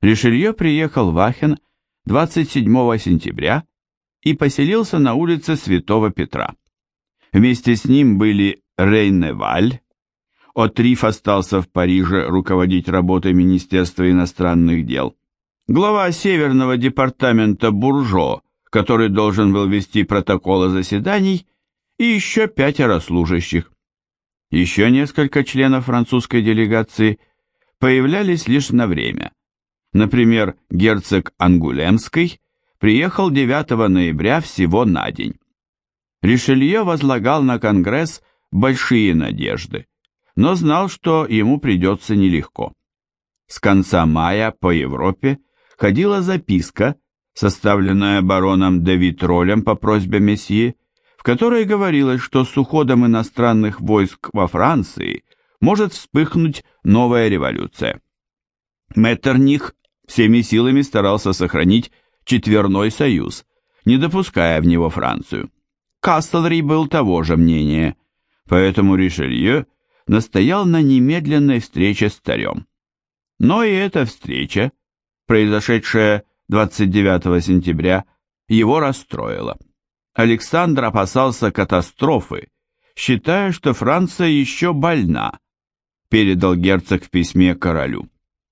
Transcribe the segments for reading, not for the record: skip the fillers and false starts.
Ришелье приехал в Ахен 27 сентября и поселился на улице Святого Петра. Вместе с ним были Рейневаль. Отриф остался в Париже руководить работой Министерства иностранных дел. Глава Северного департамента Буржо, который должен был вести протоколы заседаний, и еще 5 служащих. Еще несколько членов французской делегации появлялись лишь на время. Например, герцог Ангулемский приехал 9 ноября всего на день. Ришелье возлагал на Конгресс большие надежды, но знал, что ему придется нелегко. С конца мая по Европе ходила записка, составленная бароном де Витролем по просьбе месье, в которой говорилось, что с уходом иностранных войск во Франции может вспыхнуть новая революция. Меттерних всеми силами старался сохранить четверной союз, не допуская в него Францию. Кастлри был того же мнения, поэтому Ришелье настоял на немедленной встрече с царем. Но и эта встреча, произошедшая 29 сентября, его расстроила. Александр опасался катастрофы, считая, что Франция еще больна, передал герцог в письме королю.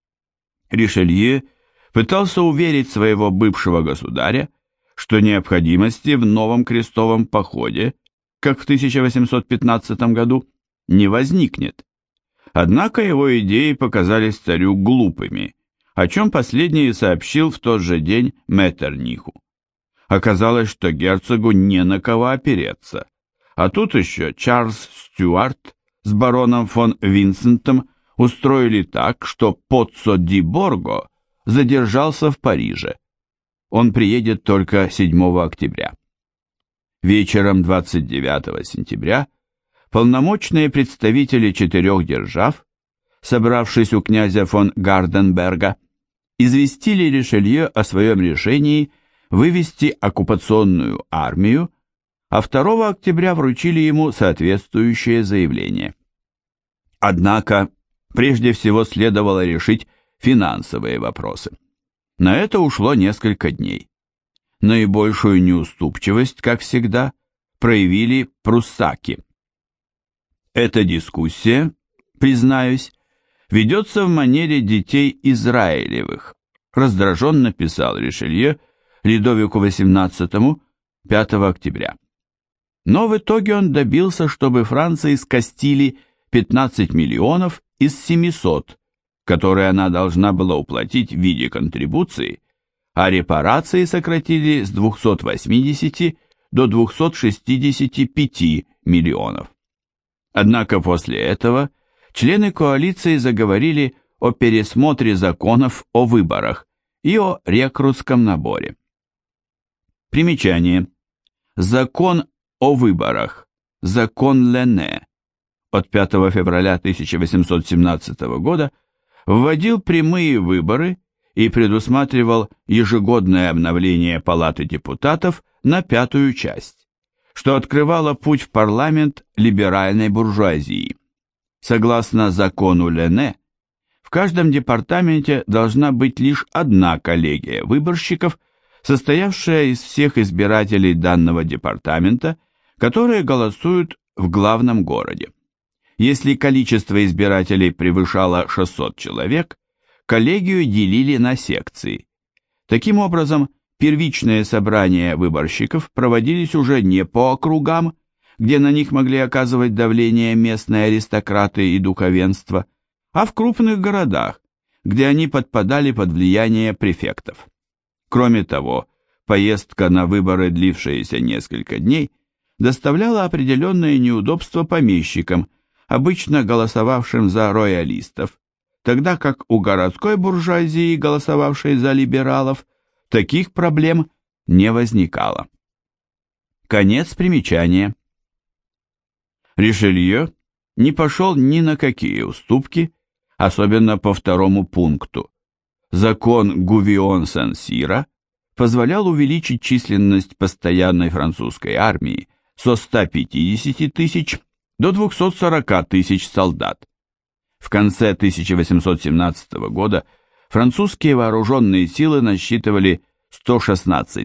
Ришелье пытался уверить своего бывшего государя, что необходимости в новом крестовом походе, как в 1815 году, не возникнет. Однако его идеи показались царю глупыми, о чем последний и сообщил в тот же день Меттерниху. Оказалось, что герцогу не на кого опереться, а тут еще Чарльз Стюарт с бароном фон Винсентом устроили так, что Поццо ди Борго задержался в Париже. Он приедет только 7 октября. Вечером 29 сентября полномочные представители 4 держав, собравшись у князя фон Гарденберга, известили Ришелье о своем решении вывести оккупационную армию, а 2 октября вручили ему соответствующее заявление. Однако, прежде всего следовало решить финансовые вопросы. На это ушло несколько дней. Наибольшую неуступчивость, как всегда, проявили пруссаки. Эта дискуссия, признаюсь, ведется в манере детей Израилевых, раздраженно писал Ришелье Людовику XVIII 5 октября. Но в итоге он добился, чтобы Франции скостили 15 миллионов из 700, которые она должна была уплатить в виде контрибуции, а репарации сократили с 280 до 265 миллионов. Однако после этого члены коалиции заговорили о пересмотре законов о выборах и о рекрутском наборе. Примечание. Закон о выборах, закон Ленне, от 5 февраля 1817 года вводил прямые выборы и предусматривал ежегодное обновление Палаты депутатов на 5-ю часть, что открывало путь в парламент либеральной буржуазии. Согласно закону Ленне, в каждом департаменте должна быть лишь одна коллегия выборщиков, состоявшая из всех избирателей данного департамента, которые голосуют в главном городе. Если количество избирателей превышало 600 человек, коллегию делили на секции. Таким образом, первичные собрания выборщиков проводились уже не по округам, где на них могли оказывать давление местные аристократы и духовенство, а в крупных городах, где они подпадали под влияние префектов. Кроме того, поездка на выборы, длившиеся несколько дней, доставляла определенные неудобства помещикам, обычно голосовавшим за роялистов, тогда как у городской буржуазии, голосовавшей за либералов, таких проблем не возникало. Конец примечания. Ришелье не пошел ни на какие уступки, особенно по 2 пункту. Закон Гувион-Сен-Сира позволял увеличить численность постоянной французской армии со 150 тысяч до 240 тысяч солдат. В конце 1817 года французские вооруженные силы насчитывали 116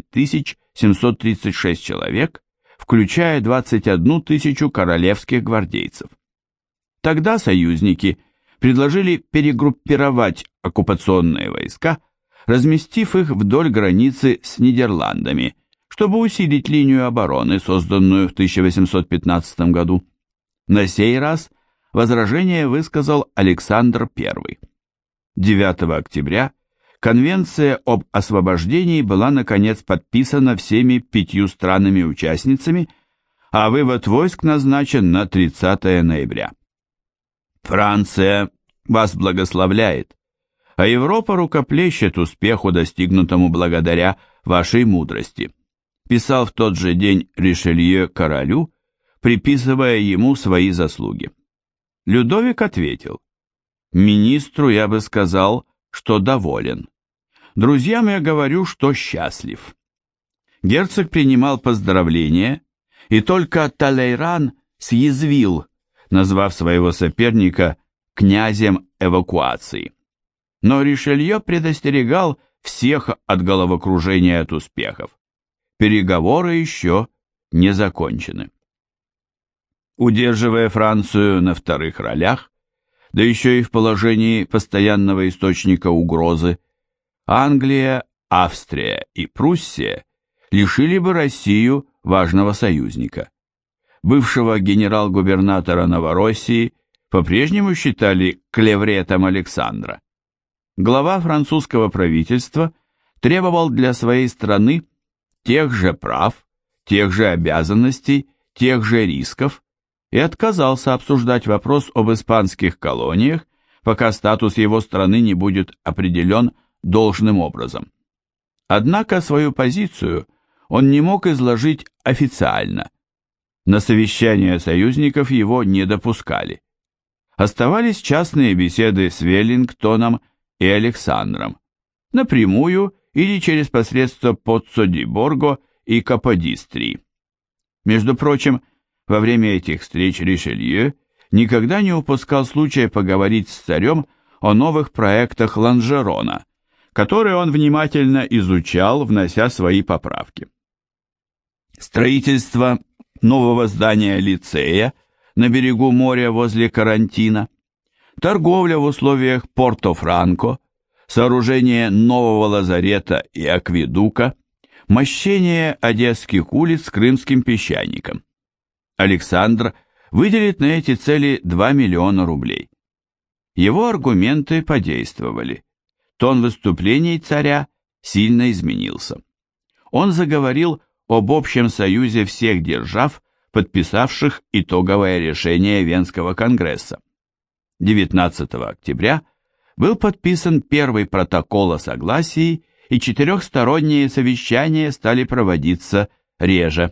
736 человек, включая 21 тысячу королевских гвардейцев. Тогда союзники предложили перегруппировать оккупационные войска, разместив их вдоль границы с Нидерландами, чтобы усилить линию обороны, созданную в 1815 году. На сей раз возражение высказал Александр I. 9 октября Конвенция об освобождении была наконец подписана всеми 5 странами-участницами, а вывод войск назначен на 30 ноября. Франция вас благословляет, а Европа рукоплещет успеху, достигнутому благодаря вашей мудрости, писал в тот же день Ришелье королю, приписывая ему свои заслуги. Людовик ответил: «Министру я бы сказал, что доволен. Друзьям я говорю, что счастлив». Герцог принимал поздравления, и только Талейран съязвил, назвав своего соперника князем эвакуации. Но Ришелье предостерегал всех от головокружения от успехов. Переговоры еще не закончены. Удерживая Францию на вторых ролях, да еще и в положении постоянного источника угрозы, Англия, Австрия и Пруссия лишили бы Россию важного союзника. Бывшего генерал-губернатора Новороссии по-прежнему считали клевретом Александра. Глава французского правительства требовал для своей страны тех же прав, тех же обязанностей, тех же рисков и отказался обсуждать вопрос об испанских колониях, пока статус его страны не будет определен должным образом. Однако свою позицию он не мог изложить официально. На совещания союзников его не допускали. Оставались частные беседы с Веллингтоном и Александром, напрямую или через посредство Поццо-ди-Борго и Каподистрии. Между прочим, во время этих встреч Ришелье никогда не упускал случая поговорить с царем о новых проектах Ланжерона, которые он внимательно изучал, внося свои поправки. Строительство нового здания лицея на берегу моря возле Карантина, торговля в условиях Порто-Франко, сооружение нового лазарета и акведука, мощение одесских улиц крымским песчаником. Александр выделит на эти цели 2 миллиона рублей. Его аргументы подействовали. Тон выступлений царя сильно изменился. Он заговорил об общем союзе всех держав, подписавших итоговое решение Венского конгресса. 19 октября был подписан первый протокол о согласии, и 4-сторонние совещания стали проводиться реже.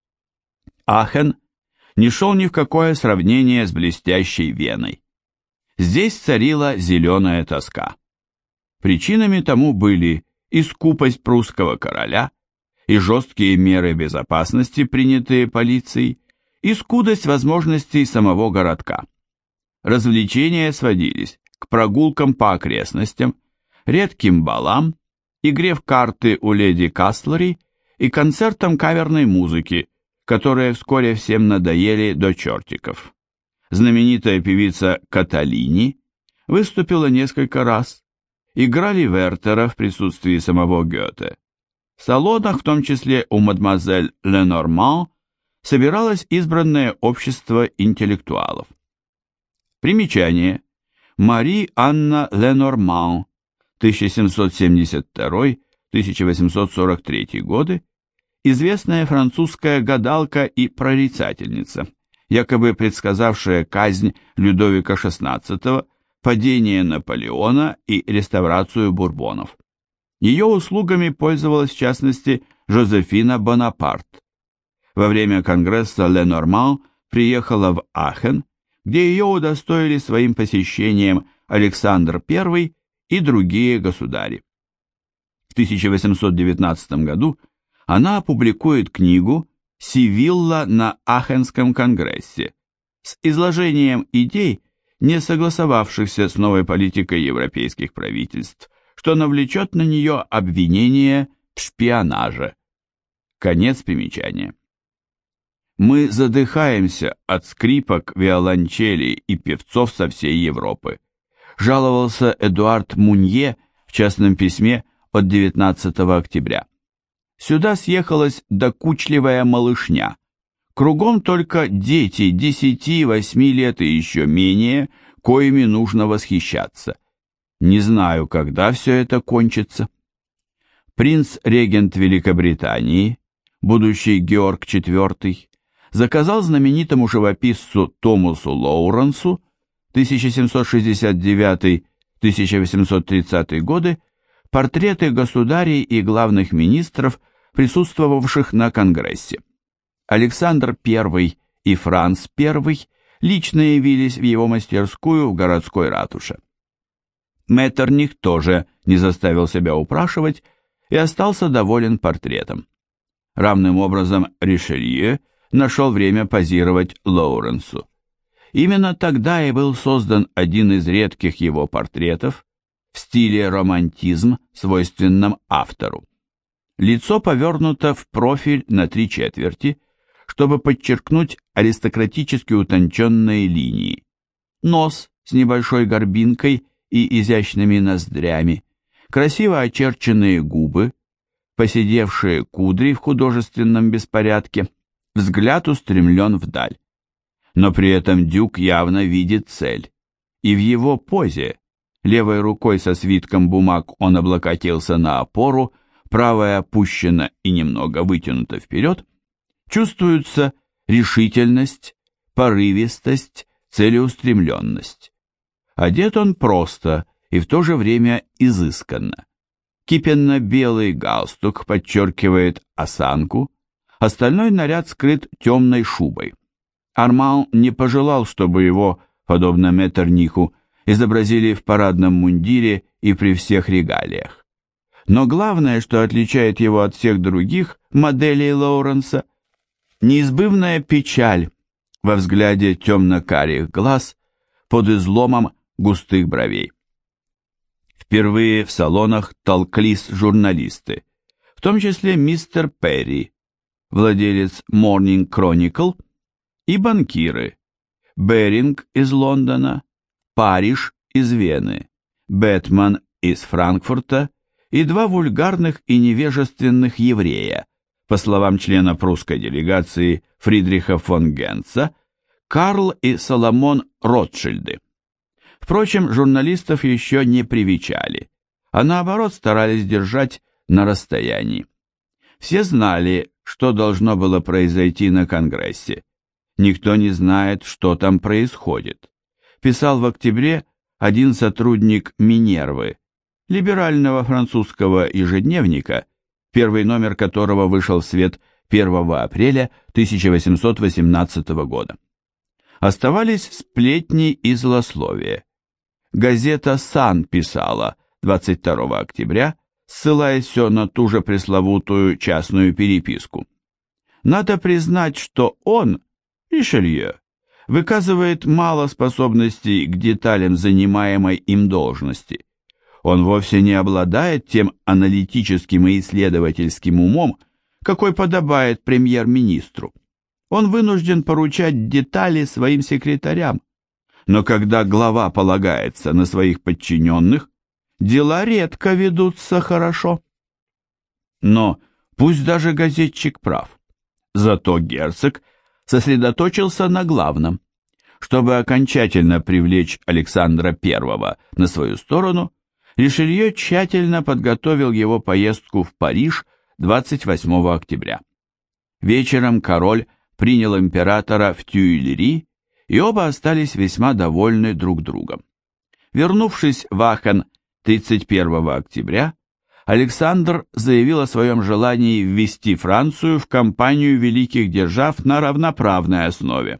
Ахен не шел ни в какое сравнение с блестящей Веной. Здесь царила зеленая тоска. Причинами тому были и скупость прусского короля, и жесткие меры безопасности, принятые полицией, и скудость возможностей самого городка. Развлечения сводились к прогулкам по окрестностям, редким балам, игре в карты у леди Кастлери и концертам каверной музыки, которые вскоре всем надоели до чертиков. Знаменитая певица Каталини выступила несколько раз, играли Вертера в присутствии самого Гёте. В салонах, в том числе у мадемуазель Ленорман, собиралось избранное общество интеллектуалов. Примечание. Мари Анна Ленорман, 1772-1843 годы, известная французская гадалка и прорицательница, якобы предсказавшая казнь Людовика XVI, падение Наполеона и реставрацию Бурбонов. Ее услугами пользовалась в частности Жозефина Бонапарт. Во время конгресса Ленорман приехала в Ахен, где ее удостоили своим посещением Александр I и другие государи. В 1819 году она опубликует книгу «Сивилла на Ахенском конгрессе» с изложением идей, не согласовавшихся с новой политикой европейских правительств что навлечет на нее обвинение в шпионаже. Конец примечания. Мы задыхаемся от скрипок, виолончелей и певцов со всей Европы, жаловался Эдуард Мунье в частном письме от 19 октября. Сюда съехалась докучливая малышня. Кругом только дети 10-8 лет и еще менее, коими нужно восхищаться. Не знаю, когда все это кончится. Принц-регент Великобритании, будущий Георг IV, заказал знаменитому живописцу Томасу Лоуренсу 1769-1830 годы портреты государей и главных министров, присутствовавших на Конгрессе. Александр I и Франц I лично явились в его мастерскую в городской ратуше. Меттерних тоже не заставил себя упрашивать и остался доволен портретом. Равным образом Ришелье нашел время позировать Лоуренсу. Именно тогда и был создан один из редких его портретов в стиле романтизм, свойственном автору. Лицо повернуто в профиль на 3/4, чтобы подчеркнуть аристократически утонченные линии. Нос с небольшой горбинкой и изящными ноздрями, красиво очерченные губы, поседевшие кудри в художественном беспорядке, взгляд устремлен вдаль. Но при этом дюк явно видит цель, и в его позе, левой рукой со свитком бумаг он облокотился на опору, правая опущена и немного вытянута вперед, чувствуются решительность, порывистость, целеустремленность. Одет он просто и в то же время изысканно. Кипенно-белый галстук подчеркивает осанку, остальной наряд скрыт темной шубой. Арман не пожелал, чтобы его, подобно Меттерниху, изобразили в парадном мундире и при всех регалиях. Но главное, что отличает его от всех других моделей Лоуренса, неизбывная печаль во взгляде темно-карих глаз под изломом густых бровей. Впервые в салонах толклись журналисты, в том числе мистер Перри, владелец Morning Chronicle, и банкиры, Беринг из Лондона, Париж из Вены, Бэтман из Франкфурта и два вульгарных и невежественных еврея, по словам члена прусской делегации Фридриха фон Генца, Карл и Соломон Ротшильды. Впрочем, журналистов еще не привечали, а наоборот старались держать на расстоянии. Все знали, что должно было произойти на Конгрессе. Никто не знает, что там происходит, писал в октябре один сотрудник Минервы, либерального французского ежедневника, первый номер которого вышел в свет 1 апреля 1818 года. Оставались сплетни и злословия. Газета «Сан» писала 22 октября, ссылаясь все на ту же пресловутую частную переписку. Надо признать, что он, Ришелье, выказывает мало способностей к деталям занимаемой им должности. Он вовсе не обладает тем аналитическим и исследовательским умом, какой подобает премьер-министру. Он вынужден поручать детали своим секретарям, но когда глава полагается на своих подчиненных, дела редко ведутся хорошо. Но пусть даже газетчик прав, зато герцог сосредоточился на главном. Чтобы окончательно привлечь Александра I на свою сторону, Ришелье тщательно подготовил его поездку в Париж 28 октября. Вечером король принял императора в Тюильри, и оба остались весьма довольны друг другом. Вернувшись в Ахен 31 октября, Александр заявил о своем желании ввести Францию в компанию великих держав на равноправной основе.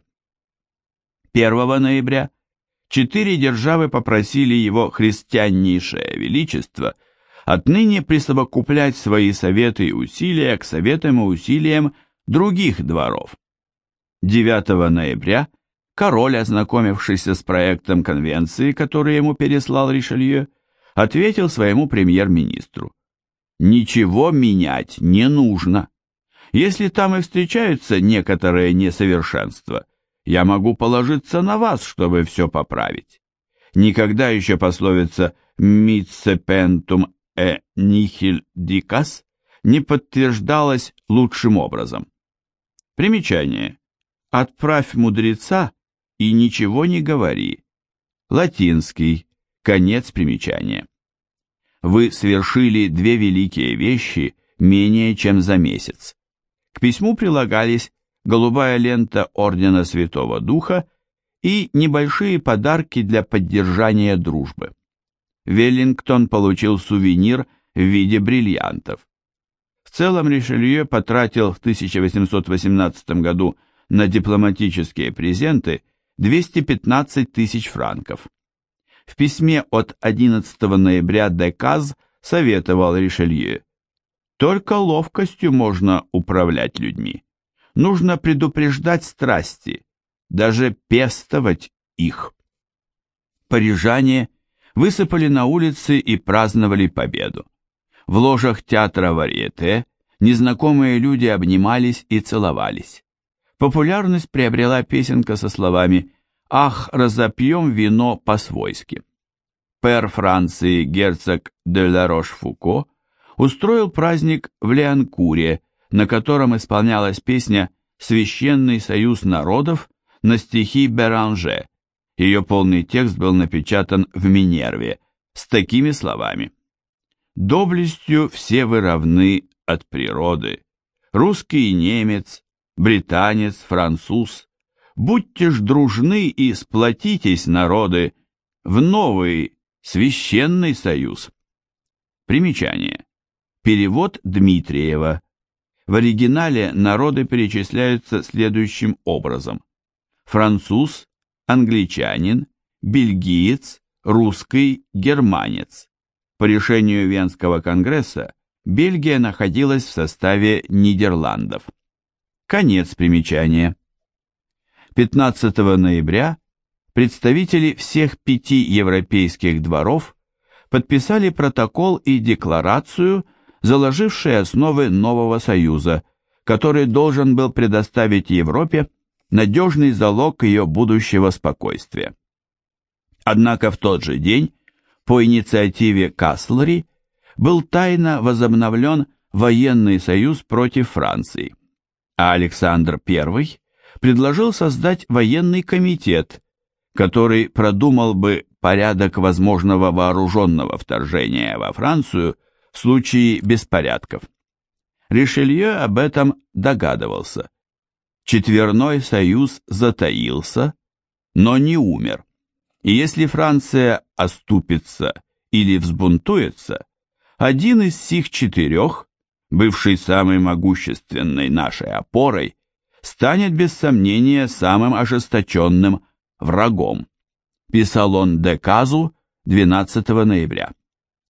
1 ноября 4 державы попросили его христианнейшее величество отныне присовокуплять свои советы и усилия к советам и усилиям других дворов. 9 ноября король, ознакомившийся с проектом конвенции, который ему переслал Ришелье, ответил своему премьер-министру: «Ничего менять не нужно. Если там и встречаются некоторые несовершенства, я могу положиться на вас, чтобы все поправить. Никогда еще пословица «Mitse pentum e nihil dicas» не подтверждалась лучшим образом. Примечание. «Отправь мудреца и ничего не говори». Латинский. Конец примечания. Вы совершили две великие вещи менее чем за месяц. К письму прилагались голубая лента Ордена Святого Духа и небольшие подарки для поддержания дружбы. Веллингтон получил сувенир в виде бриллиантов. В целом Ришелье потратил в 1818 году на дипломатические презенты 215 тысяч франков. В письме от 11 ноября Деказ советовал Ришелье: «Только ловкостью можно управлять людьми. Нужно предупреждать страсти, даже пестовать их». Парижане высыпали на улицы и праздновали победу. В ложах театра Варьете незнакомые люди обнимались и целовались. Популярность приобрела песенка со словами «Ах, разопьем вино по-свойски». Пэр Франции герцог де ла Рош-Фуко устроил праздник в Лианкуре, на котором исполнялась песня «Священный союз народов» на стихи Беранже. Ее полный текст был напечатан в Минерве с такими словами: «Доблестью все вы равны от природы, русский и немец, британец, француз, будьте ж дружны и сплотитесь, народы, в новый священный союз». Примечание. Перевод Дмитриева. В оригинале народы перечисляются следующим образом: француз, англичанин, бельгиец, русский, германец. По решению Венского конгресса Бельгия находилась в составе Нидерландов. Конец примечания. 15 ноября представители всех 5 европейских дворов подписали протокол и декларацию, заложившие основы нового союза, который должен был предоставить Европе надежный залог ее будущего спокойствия. Однако в тот же день, по инициативе Каслери, был тайно возобновлен военный союз против Франции, а Александр I предложил создать военный комитет, который продумал бы порядок возможного вооруженного вторжения во Францию в случае беспорядков. Ришелье об этом догадывался. Четверной союз затаился, но не умер, и если Франция оступится или взбунтуется, один из сих четырех, бывший самой могущественной нашей опорой, станет без сомнения самым ожесточенным врагом, писал он Деказу 12 ноября.